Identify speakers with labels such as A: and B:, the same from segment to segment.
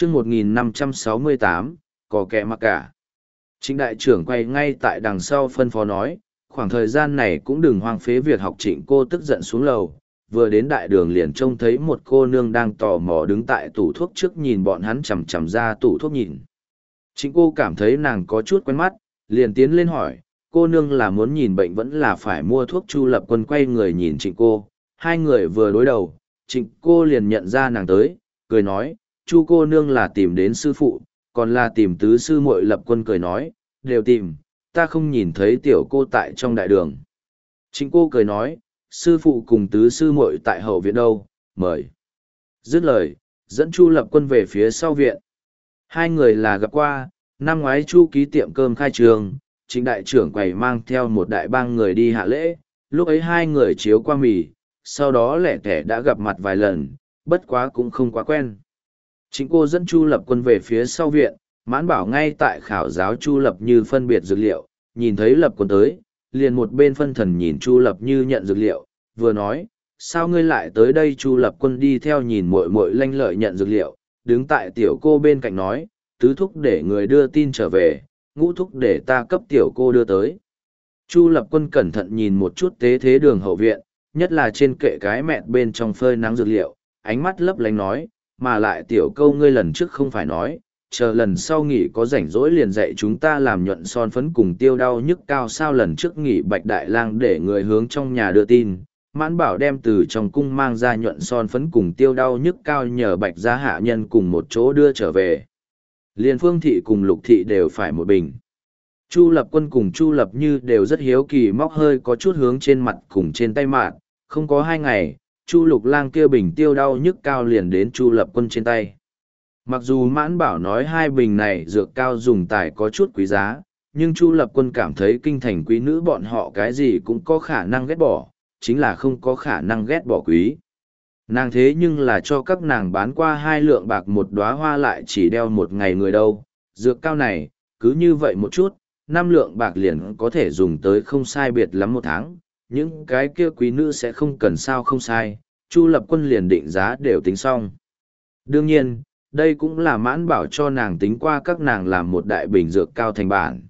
A: chương 1568, có kẻ mặc cả. Trịnh đại trưởng quay ngay tại đằng sau phân phó nói, khoảng thời gian này cũng đừng hoang phế việc học. Trịnh cô tức giận xuống lầu, vừa đến đại đường liền trông thấy một cô nương đang tò mò đứng tại tủ thuốc trước nhìn bọn hắn chằm chằm ra tủ thuốc nhìn. Trịnh cô cảm thấy nàng có chút quen mắt, liền tiến lên hỏi, cô nương là muốn nhìn bệnh vẫn là phải mua thuốc? Chu Lập Quân quay người nhìn trịnh cô, hai người vừa đối đầu, trịnh cô liền nhận ra nàng tới, cười nói, Chu cô nương là tìm đến sư phụ, còn là tìm tứ sư muội? Lập Quân cười nói, đều tìm, ta không nhìn thấy tiểu cô tại trong đại đường. Trịnh cô cười nói, sư phụ cùng tứ sư muội tại hậu viện đâu, mời. Dứt lời, dẫn Chu Lập Quân về phía sau viện. Hai người là gặp qua, năm ngoái Chu ký tiệm cơm khai trường, Trịnh đại trưởng quầy mang theo một đại bang người đi hạ lễ, lúc ấy hai người chiếu qua mì, sau đó lẻ tẻ đã gặp mặt vài lần, bất quá cũng không quá quen. Trịnh cô dẫn Chu Lập Quân về phía sau viện, Mãn Bảo ngay tại khảo giáo Chu Lập Như phân biệt dược liệu, nhìn thấy Lập Quân tới, liền một bên phân thần nhìn Chu Lập Như nhận dược liệu, vừa nói, sao ngươi lại tới đây? Chu Lập Quân đi theo nhìn muội muội lanh lợi nhận dược liệu, đứng tại tiểu cô bên cạnh nói, tứ thúc để người đưa tin trở về, ngũ thúc để ta cấp tiểu cô đưa tới. Chu Lập Quân cẩn thận nhìn một chút tế thế đường hậu viện, nhất là trên kệ cái mẹt bên trong phơi nắng dược liệu, ánh mắt lấp lánh nói, mà lại tiểu câu ngươi lần trước không phải nói, chờ lần sau nghỉ có rảnh rỗi liền dạy chúng ta làm nhuận son phấn cùng tiêu đau nhức cao sao? Lần trước nghỉ Bạch Đại Lang để người hướng trong nhà đưa tin, Mãn Bảo đem từ trong cung mang ra nhuận son phấn cùng tiêu đau nhức cao nhờ Bạch gia hạ nhân cùng một chỗ đưa trở về. Liên Phương thị cùng Lục thị đều phải một bình. Chu Lập Quân cùng Chu Lập Như đều rất hiếu kỳ, móc hơi có chút hướng trên mặt cùng trên tay mạn, không có 2 ngày, Chu Lục Lang kia bình tiêu đau nhức cao liền đến Chu Lập Quân trên tay. Mặc dù Mãn Bảo nói 2 bình này dược cao dùng tài có chút quý giá, nhưng Chu Lập Quân cảm thấy kinh thành quý nữ bọn họ cái gì cũng có khả năng ghét bỏ, chính là không có khả năng ghét bỏ quý. Nàng thế nhưng là cho các nàng bán qua 2 lượng bạc một đóa hoa lại chỉ đeo 1 ngày người đâu. Dược cao này, cứ như vậy một chút, 5 lượng bạc liền có thể dùng tới không sai biệt lắm 1 tháng. Những cái kia quý nữ sẽ không cần sao không sai, Chu Lập Quân liền định giá đều tính xong. Đương nhiên, đây cũng là Mãn Bảo cho nàng tính qua các nàng làm một đại bình dược cao thành bản.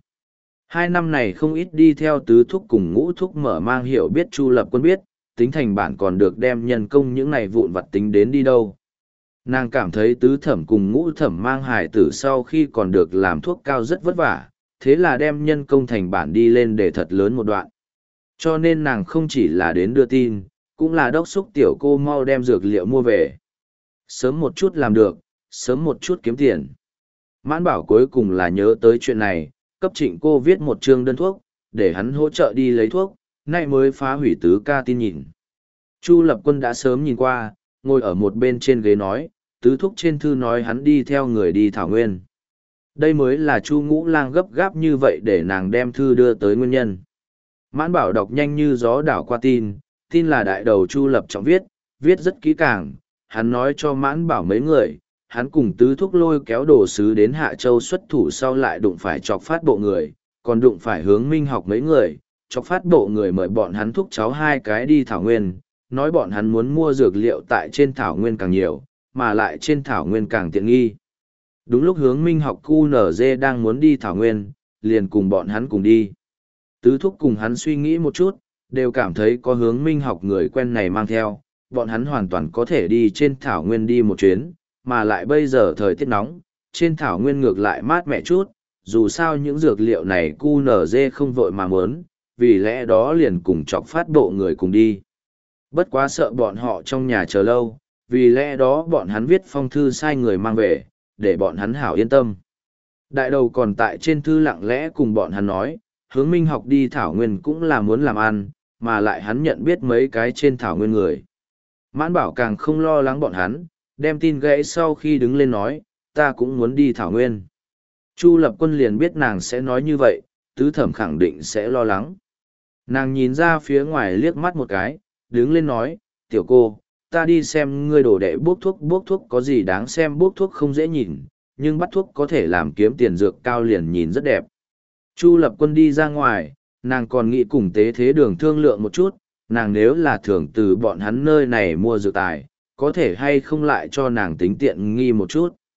A: 2 năm này không ít đi theo tứ thúc cùng ngũ thúc mở mang hiểu biết. Chu Lập Quân biết, tính thành bản còn được đem nhân công những này vụn vặt tính đến đi đâu. Nàng cảm thấy tứ thẩm cùng ngũ thẩm mang hài tử sau khi còn được làm thuốc cao rất vất vả, thế là đem nhân công thành bản đi lên để thật lớn một đoạn. Cho nên nàng không chỉ là đến đưa tin, cũng là đốc xúc tiểu cô mau đem dược liệu mua về. Sớm một chút làm được, sớm một chút kiếm tiền. Mãn Bảo cuối cùng là nhớ tới chuyện này, cấp Trịnh cô viết một chương đơn thuốc, để hắn hỗ trợ đi lấy thuốc, nay mới phá hủy tứ ca tin nhìn. Chu Lập Quân đã sớm nhìn qua, ngồi ở một bên trên ghế nói, tứ thúc trên thư nói hắn đi theo người đi Thảo Nguyên. Đây mới là Chu Ngũ Lang gấp gáp như vậy để nàng đem thư đưa tới nguyên nhân. Mãn Bảo đọc nhanh như gió đảo qua tin, tin là đại đầu Chu Lập Trọng viết, viết rất kỹ càng, hắn nói cho Mãn Bảo mấy người, hắn cùng tứ thúc lôi kéo đồ sứ đến Hạ Châu xuất thủ sau lại đụng phải Chọc Phát bộ người, còn đụng phải Hướng Minh Học mấy người. Chọc Phát bộ người mời bọn hắn thúc cháu 2 cái đi Thảo Nguyên, nói bọn hắn muốn mua dược liệu tại trên Thảo Nguyên càng nhiều, mà lại trên Thảo Nguyên càng tiện nghi. Đúng lúc Hướng Minh Học QNZ đang muốn đi Thảo Nguyên, liền cùng bọn hắn cùng đi. Tứ thúc cùng hắn suy nghĩ một chút, đều cảm thấy có Hướng Minh Học người quen này mang theo, bọn hắn hoàn toàn có thể đi trên Thảo Nguyên đi một chuyến, mà lại bây giờ thời tiết nóng, trên Thảo Nguyên ngược lại mát mẻ chút, dù sao những dược liệu này QNZ không vội mà muốn, vì lẽ đó liền cùng Chọc Phát bộ người cùng đi. Bất quá sợ bọn họ trong nhà chờ lâu, vì lẽ đó bọn hắn viết phong thư sai người mang về, để bọn hắn hảo yên tâm. Đại đầu còn tại trên thư lặng lẽ cùng bọn hắn nói, Hướng Minh Học đi Thảo Nguyên cũng là muốn làm ăn, mà lại hắn nhận biết mấy cái trên Thảo Nguyên người. Mãn Bảo càng không lo lắng bọn hắn, đem tin gãy sau khi đứng lên nói, ta cũng muốn đi Thảo Nguyên. Chu Lập Quân liền biết nàng sẽ nói như vậy, tứ thẩm khẳng định sẽ lo lắng. Nàng nhìn ra phía ngoài liếc mắt một cái, đứng lên nói, tiểu cô, ta đi xem ngươi đổ đệ bốc thuốc có gì đáng xem, bốc thuốc không dễ nhìn, nhưng bắt thuốc có thể làm kiếm tiền dược cao liền nhìn rất đẹp. Chu Lập Quân đi ra ngoài, nàng còn nghĩ cùng tế thế đường thương lượng một chút, nàng nếu là thường từ bọn hắn nơi này mua dược tài, có thể hay không lại cho nàng tính tiện nghi một chút.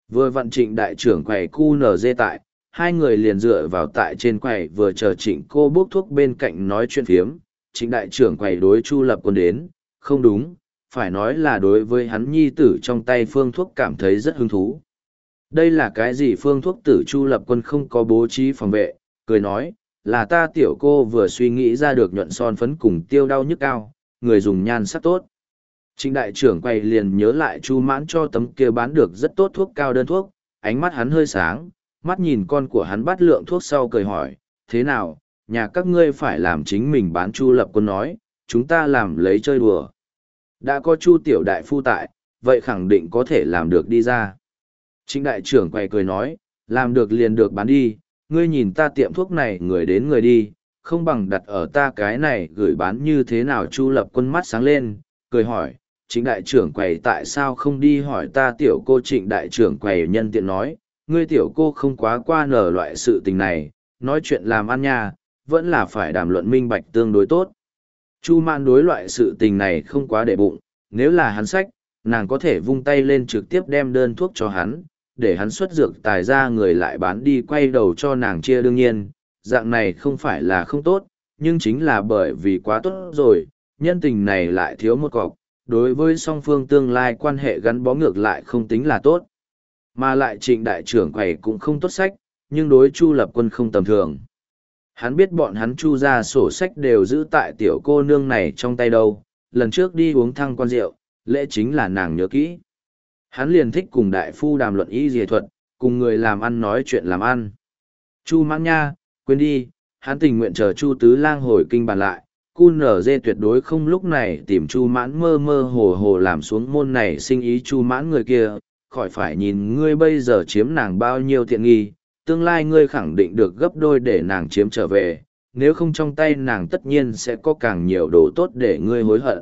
A: Vừa vặn Trịnh đại trưởng quầy QNZ tại, hai người liền dựa vào tại trên quầy vừa chờ Trịnh cô bốc thuốc bên cạnh nói chuyện phiếm. Trịnh đại trưởng quầy đối Chu Lập Quân đến, không đúng, phải nói là đối với hắn nhi tử trong tay phương thuốc cảm thấy rất hứng thú. Đây là cái gì phương thuốc tử? Chu Lập Quân không có bố trí phòng vệ, cười nói, là ta tiểu cô vừa suy nghĩ ra được nhuận son phấn cùng tiêu đau nhức cao, người dùng nhan sắc tốt. Trịnh đại trưởng quầy liền nhớ lại Chu Mãn cho tấm kia bán được rất tốt thuốc cao đơn thuốc, ánh mắt hắn hơi sáng, mắt nhìn con của hắn bắt lượng thuốc sau cười hỏi, thế nào, nhà các ngươi phải làm chính mình bán? Chu Lập Quân nói, chúng ta làm lấy chơi đùa. Đã có Chu tiểu đại phu tại, vậy khẳng định có thể làm được đi ra. Trịnh đại trưởng quầy cười nói, làm được liền được bán đi, ngươi nhìn ta tiệm thuốc này người đến người đi, không bằng đặt ở ta cái này gửi bán như thế nào? Chu Lập Quân mắt sáng lên, cười hỏi, Trịnh đại trưởng quầy tại sao không đi hỏi ta tiểu cô? Trịnh đại trưởng quầy nhân tiện nói, ngươi tiểu cô không quá qua nở loại sự tình này, nói chuyện làm ăn nha, vẫn là phải đàm luận minh bạch tương đối tốt. Chu Mạn đối loại sự tình này không quá để bụng, nếu là hắn sách, nàng có thể vung tay lên trực tiếp đem đơn thuốc cho hắn, để hắn xuất dược tài ra người lại bán đi quay đầu cho nàng chia. Đương nhiên, dạng này không phải là không tốt, nhưng chính là bởi vì quá tốt rồi, nhân tình này lại thiếu một cọc, đối với song phương tương lai quan hệ gắn bó ngược lại không tính là tốt. Mà lại Trịnh đại trưởng quầy cũng không tốt sách, nhưng đối Chu Lập Quân không tầm thường. Hắn biết bọn hắn Chu ra sổ sách đều giữ tại tiểu cô nương này trong tay đâu, lần trước đi uống thăng quan rượu, lễ chính là nàng nhớ kỹ. Hắn liền thích cùng đại phu đàm luận y dề thuật, cùng người làm ăn nói chuyện làm ăn. Chu Mãn nha, quên đi, hắn tình nguyện chờ Chu Tứ Lang hồi kinh bàn lại, QNZ tuyệt đối không lúc này tìm Chu Mãn mơ mơ hồ hồ làm xuống môn này sinh ý. Chu Mãn người kia, khỏi phải nhìn ngươi bây giờ chiếm nàng bao nhiêu tiện nghi, tương lai ngươi khẳng định được gấp đôi để nàng chiếm trở về, nếu không trong tay nàng tất nhiên sẽ có càng nhiều đồ tốt để ngươi hối hận.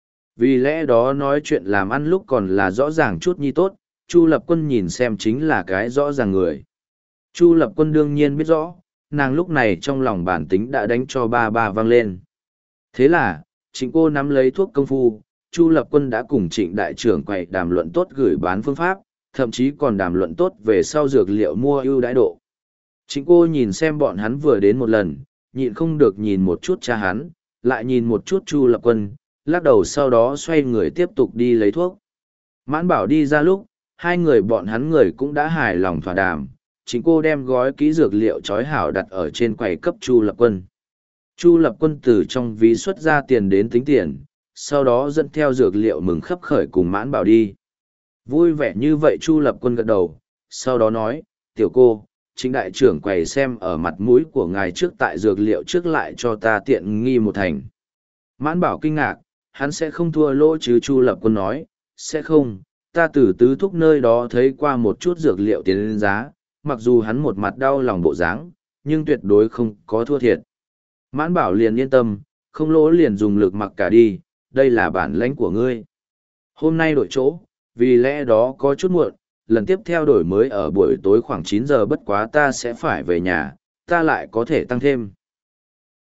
A: Vì lẽ đó nói chuyện làm ăn lúc còn là rõ ràng chút nhi tốt, Chu Lập Quân nhìn xem chính là cái rõ ràng người. Chu Lập Quân đương nhiên biết rõ, nàng lúc này trong lòng bản tính đã đánh cho ba ba vang lên. Thế là, Trịnh cô nắm lấy thuốc công phu, Chu Lập Quân đã cùng Trịnh đại trưởng quầy đàm luận tốt gửi bán phương pháp, thậm chí còn đàm luận tốt về sau dược liệu mua ưu đãi độ. Trịnh cô nhìn xem bọn hắn vừa đến một lần, nhịn không được nhìn một chút cha hắn, lại nhìn một chút Chu Lập Quân, lắc đầu sau đó xoay người tiếp tục đi lấy thuốc. Mãn Bảo đi ra lúc, hai người bọn hắn người cũng đã hài lòng thỏa đàm, Trịnh cô đem gói ký dược liệu chói hảo đặt ở trên quầy cấp Chu Lập Quân. Chu Lập Quân từ trong ví xuất ra tiền đến tính tiền, sau đó dẫn theo dược liệu mừng khấp khởi cùng Mãn Bảo đi. Vui vẻ như vậy Chu Lập Quân gật đầu, sau đó nói, tiểu cô, Trịnh đại trưởng quầy xem ở mặt mũi của ngài trước tại dược liệu trước lại cho ta tiện nghi một thành. Mãn Bảo kinh ngạc, hắn sẽ không thua lỗ chứ? Chu Lập Quân nói, sẽ không, ta từ tứ thúc nơi đó thấy qua một chút dược liệu tiến lên giá, mặc dù hắn một mặt đau lòng bộ dáng, nhưng tuyệt đối không có thua thiệt. Mãn Bảo liền yên tâm, không lỗ liền dùng lực mặc cả đi, đây là bản lãnh của ngươi. Hôm nay đổi chỗ, vì lẽ đó có chút muộn, lần tiếp theo đổi mới ở buổi tối khoảng 9 giờ, bất quá ta sẽ phải về nhà, ta lại có thể tăng thêm.